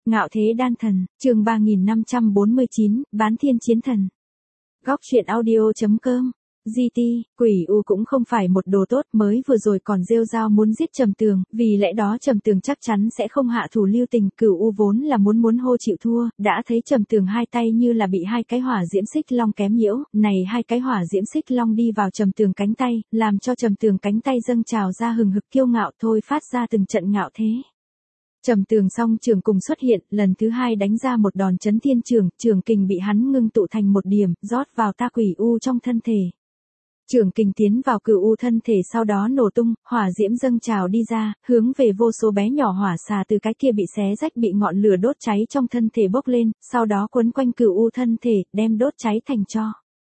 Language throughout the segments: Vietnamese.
Ngạo thế đan thần, chương 3549, bán thiên chiến thần. Góc truyện audio.com. GT, Quỷ U cũng không phải một đồ tốt, mới vừa rồi còn rêu rao muốn giết Trầm Tường, vì lẽ đó Trầm Tường chắc chắn sẽ không hạ thủ lưu tình. Cửu U vốn là muốn hô chịu thua, đã thấy Trầm Tường hai tay như là bị hai cái hỏa diễm xích long kém nhiễu, này hai cái hỏa diễm xích long đi vào Trầm Tường cánh tay, làm cho Trầm Tường cánh tay dâng trào ra hừng hực kiêu ngạo thôi phát ra từng trận ngạo thế. Trầm Tường song trường cùng xuất hiện, lần thứ hai đánh ra một đòn chấn thiên trường, trường kình bị hắn ngưng tụ thành một điểm, rót vào ta Quỷ U trong thân thể. Trường kình tiến vào Cửu U thân thể sau đó nổ tung, hỏa diễm dâng trào đi ra, hướng về vô số bé nhỏ hỏa xà từ cái kia bị xé rách bị ngọn lửa đốt cháy trong thân thể bốc lên, sau đó quấn quanh Cửu U thân thể, đem đốt cháy thành tro.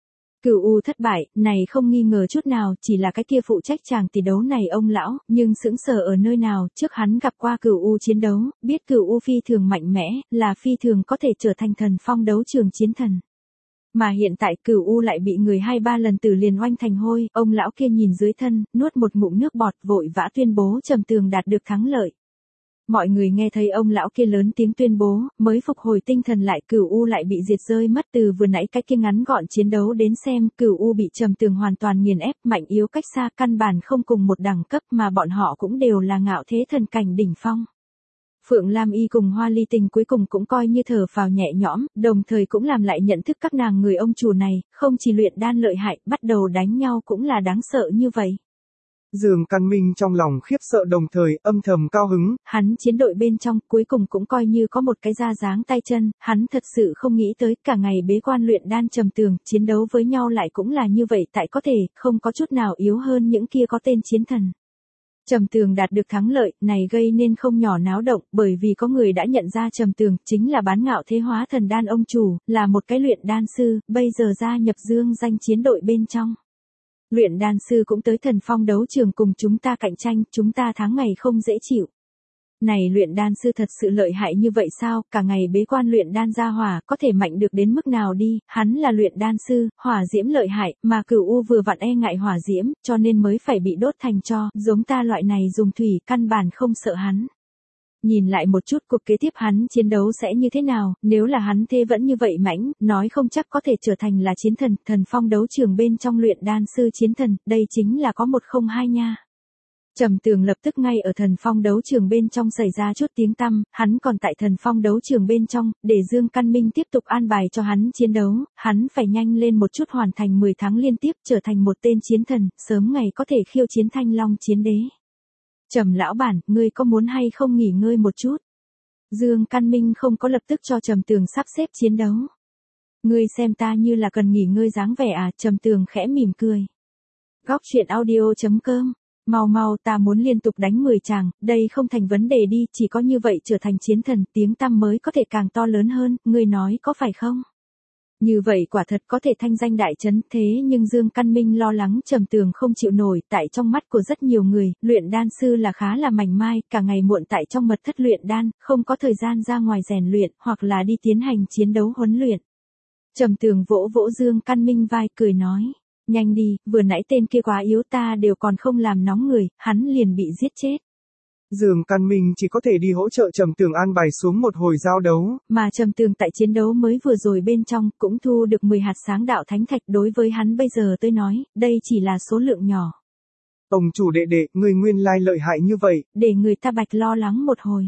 Cửu U thất bại, này không nghi ngờ chút nào, chỉ là cái kia phụ trách chàng tỷ đấu này ông lão, nhưng sững sờ ở nơi nào, trước hắn gặp qua Cửu U chiến đấu, biết Cửu U phi thường mạnh mẽ, là phi thường có thể trở thành thần phong đấu trường chiến thần. Mà hiện tại Cửu U lại bị người 2-3 lần tử liền oanh thành hôi, ông lão kia nhìn dưới thân, nuốt một ngụm nước bọt vội vã tuyên bố Trầm Tường đạt được thắng lợi. Mọi người nghe thấy ông lão kia lớn tiếng tuyên bố, mới phục hồi tinh thần lại. Cửu U lại bị diệt rơi mất. Từ vừa nãy cái kia ngắn gọn chiến đấu đến xem, Cửu U bị Trầm Tường hoàn toàn nghiền ép, mạnh yếu cách xa, căn bản không cùng một đẳng cấp, mà bọn họ cũng đều là ngạo thế thần cảnh đỉnh phong. Phượng Lam Y cùng Hoa Ly Tình cuối cùng cũng coi như thở phào nhẹ nhõm, đồng thời cũng làm lại nhận thức các nàng người ông chủ này, không chỉ luyện đan lợi hại, bắt đầu đánh nhau cũng là đáng sợ như vậy. Dương Căn Minh trong lòng khiếp sợ đồng thời âm thầm cao hứng. Hắn chiến đội bên trong cuối cùng cũng coi như có một cái ra dáng tay chân, hắn thật sự không nghĩ tới cả ngày bế quan luyện đan Trầm Tường, chiến đấu với nhau lại cũng là như vậy, tại có thể, không có chút nào yếu hơn những kia có tên chiến thần. Trầm Tường đạt được thắng lợi, này gây nên không nhỏ náo động, bởi vì có người đã nhận ra Trầm Tường chính là bán ngạo thế hóa thần đan ông chủ, là một cái luyện đan sư, bây giờ gia nhập Dương danh chiến đội bên trong. Luyện đan sư cũng tới thần phong đấu trường cùng chúng ta cạnh tranh, chúng ta tháng ngày không dễ chịu. Này luyện đan sư thật sự lợi hại như vậy sao, cả ngày bế quan luyện đan ra hỏa, có thể mạnh được đến mức nào đi, hắn là luyện đan sư, hỏa diễm lợi hại, mà Cửu U vừa vặn e ngại hỏa diễm, cho nên mới phải bị đốt thành tro, giống ta loại này dùng thủy, căn bản không sợ hắn. Nhìn lại một chút cuộc kế tiếp hắn chiến đấu sẽ như thế nào, nếu là hắn thế vẫn như vậy mãnh, nói không chắc có thể trở thành là chiến thần, thần phong đấu trường bên trong luyện đan sư chiến thần, đây chính là có 102 nha. Trầm Tường lập tức ngay ở thần phong đấu trường bên trong xảy ra chút tiếng tăm, hắn còn tại thần phong đấu trường bên trong, để Dương Căn Minh tiếp tục an bài cho hắn chiến đấu, hắn phải nhanh lên một chút hoàn thành 10 tháng liên tiếp trở thành một tên chiến thần, sớm ngày có thể khiêu chiến Thanh Long chiến đế. Trầm lão bản, ngươi có muốn hay không nghỉ ngơi một chút? Dương Căn Minh không có lập tức cho Trầm Tường sắp xếp chiến đấu. Ngươi xem ta như là cần nghỉ ngơi dáng vẻ à? Trầm Tường khẽ mỉm cười. Góc truyện audio.com. Mau ta muốn liên tục đánh 10 tràng, đây không thành vấn đề đi, chỉ có như vậy trở thành chiến thần, tiếng tăm mới có thể càng to lớn hơn, ngươi nói có phải không? Như vậy quả thật có thể thanh danh đại chấn, thế nhưng Dương Căn Minh lo lắng Trầm Tường không chịu nổi, tại trong mắt của rất nhiều người, luyện đan sư là khá là mảnh mai, cả ngày muộn tại trong mật thất luyện đan, không có thời gian ra ngoài rèn luyện, hoặc là đi tiến hành chiến đấu huấn luyện. Trầm Tường vỗ vỗ Dương Căn Minh vai cười nói. Nhanh đi, vừa nãy tên kia quá yếu ta đều còn không làm nóng người, hắn liền bị giết chết. Dương Căn Minh chỉ có thể đi hỗ trợ Trầm Tường an bài xuống một hồi giao đấu. Mà Trầm Tường tại chiến đấu mới vừa rồi bên trong cũng thu được 10 hạt sáng đạo thánh thạch, đối với hắn bây giờ tôi nói, đây chỉ là số lượng nhỏ. Ông chủ đệ đệ, người nguyên lai lợi hại như vậy. Để người ta bạch lo lắng một hồi.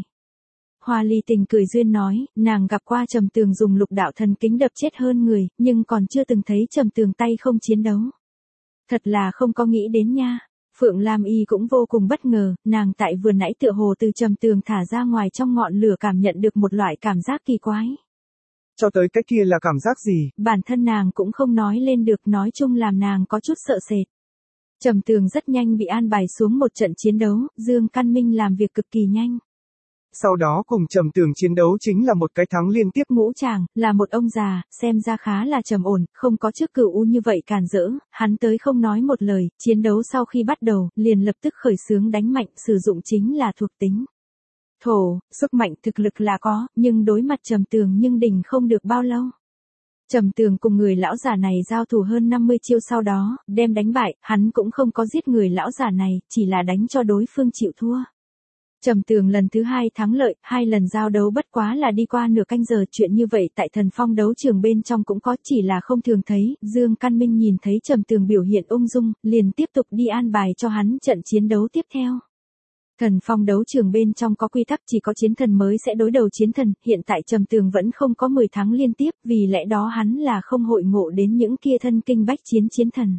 Hoa Ly Tình cười duyên nói, nàng gặp qua Trầm Tường dùng lục đạo thần kính đập chết hơn người, nhưng còn chưa từng thấy Trầm Tường tay không chiến đấu. Thật là không có nghĩ đến nha. Phượng Lam Y cũng vô cùng bất ngờ, nàng tại vừa nãy tựa hồ từ Trầm Tường thả ra ngoài trong ngọn lửa cảm nhận được một loại cảm giác kỳ quái. Cho tới cái kia là cảm giác gì? Bản thân nàng cũng không nói lên được, nói chung làm nàng có chút sợ sệt. Trầm Tường rất nhanh bị an bài xuống một trận chiến đấu, Dương Căn Minh làm việc cực kỳ nhanh. Sau đó cùng Trầm Tường chiến đấu chính là một cái thắng liên tiếp. Ngũ Tràng, là một ông già, xem ra khá là trầm ổn, không có trước Cửu U như vậy càn rỡ, hắn tới không nói một lời, chiến đấu sau khi bắt đầu, liền lập tức khởi xướng đánh mạnh, sử dụng chính là thuộc tính. Thổ, sức mạnh thực lực là có, nhưng đối mặt Trầm Tường nhưng đỉnh không được bao lâu. Trầm Tường cùng người lão già này giao thủ hơn 50 chiêu sau đó, đem đánh bại, hắn cũng không có giết người lão già này, chỉ là đánh cho đối phương chịu thua. Trầm Tường lần thứ 2 thắng lợi, 2 lần giao đấu bất quá là đi qua nửa canh giờ, chuyện như vậy tại Thần Phong đấu trường bên trong cũng có, chỉ là không thường thấy. Dương Căn Minh nhìn thấy Trầm Tường biểu hiện ung dung, liền tiếp tục đi an bài cho hắn trận chiến đấu tiếp theo. Thần Phong đấu trường bên trong có quy tắc, chỉ có chiến thần mới sẽ đối đầu chiến thần, hiện tại Trầm Tường vẫn không có 10 thắng liên tiếp, vì lẽ đó hắn là không hội ngộ đến những kia thân kinh bách chiến chiến thần.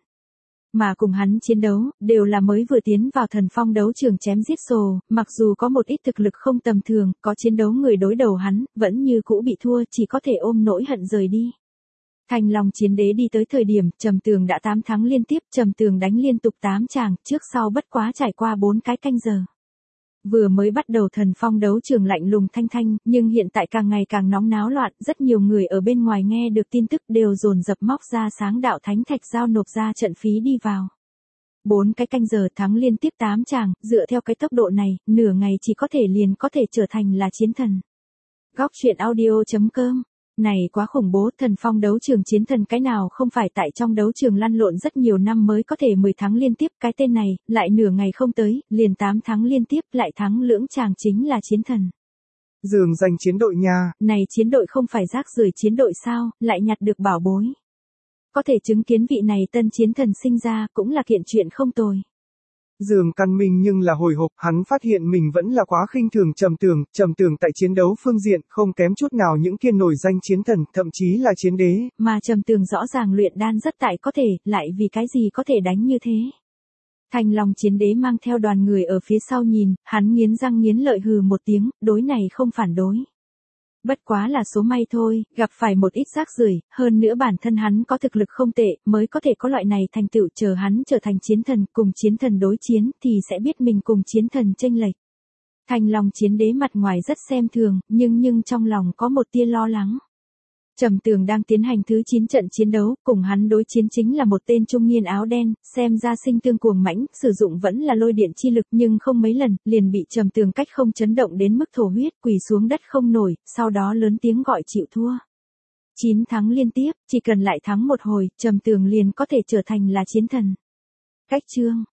Mà cùng hắn chiến đấu, đều là mới vừa tiến vào Thần Phong đấu trường chém giết sồ, mặc dù có một ít thực lực không tầm thường, có chiến đấu người đối đầu hắn, vẫn như cũ bị thua, chỉ có thể ôm nỗi hận rời đi. Thanh Long Chiến Đế đi tới thời điểm, Trầm Tường đã 8 thắng liên tiếp, Trầm Tường đánh liên tục 8 tràng, trước sau bất quá trải qua 4 cái canh giờ. Vừa mới bắt đầu Thần Phong đấu trường lạnh lùng thanh thanh, nhưng hiện tại càng ngày càng nóng náo loạn, rất nhiều người ở bên ngoài nghe được tin tức đều dồn dập móc ra sáng đạo thánh thạch giao nộp ra trận phí đi vào. 4 cái canh giờ thắng liên tiếp 8 tràng, dựa theo cái tốc độ này, nửa ngày chỉ có thể có thể trở thành là chiến thần. Góc truyện audio.com. Này quá khủng bố, Thần Phong đấu trường chiến thần cái nào không phải tại trong đấu trường lăn lộn rất nhiều năm mới có thể 10 thắng liên tiếp, cái tên này, lại nửa ngày không tới, liền 8 thắng liên tiếp, lại thắng lưỡng chàng chính là chiến thần. Dường danh chiến đội nha. Này chiến đội không phải rác rưởi chiến đội sao, lại nhặt được bảo bối. Có thể chứng kiến vị này tân chiến thần sinh ra cũng là kiện chuyện không tồi. Dương Căn Minh nhưng là hồi hộp, hắn phát hiện mình vẫn là quá khinh thường Trầm Tường tại chiến đấu phương diện không kém chút nào những kia nổi danh chiến thần, thậm chí là chiến đế. Mà Trầm Tường rõ ràng luyện đan rất tại có thể, lại vì cái gì có thể đánh như thế. Thanh Long Chiến Đế mang theo đoàn người ở phía sau nhìn, hắn nghiến răng nghiến lợi hừ một tiếng, đối này không phản đối. Bất quá là số may thôi, gặp phải một ít rác rưởi, hơn nữa bản thân hắn có thực lực không tệ, mới có thể có loại này thành tựu, chờ hắn trở thành chiến thần, cùng chiến thần đối chiến, thì sẽ biết mình cùng chiến thần chênh lệch. Thanh Long Chiến Đế mặt ngoài rất xem thường, nhưng trong lòng có một tia lo lắng. Trầm Tường đang tiến hành thứ 9 trận chiến đấu, cùng hắn đối chiến chính là một tên trung niên áo đen, xem ra sinh tương cuồng mãnh, sử dụng vẫn là lôi điện chi lực, nhưng không mấy lần, liền bị Trầm Tường cách không chấn động đến mức thổ huyết, quỳ xuống đất không nổi, sau đó lớn tiếng gọi chịu thua. 9 thắng liên tiếp, chỉ cần lại thắng một hồi, Trầm Tường liền có thể trở thành là chiến thần. Cách chương